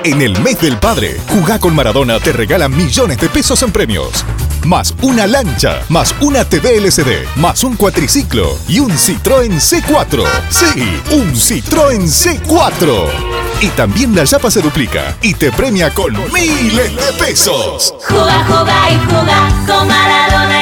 En el mes del padre, Jugá con Maradona te regala millones de pesos en premios. Más una lancha, más una TV LCD, más un cuatriciclo y un Citroën C4. Sí, un Citroën C4. Y también la chapa se duplica y te premia con miles de pesos. Jugá, jugá y jugá con Maradona.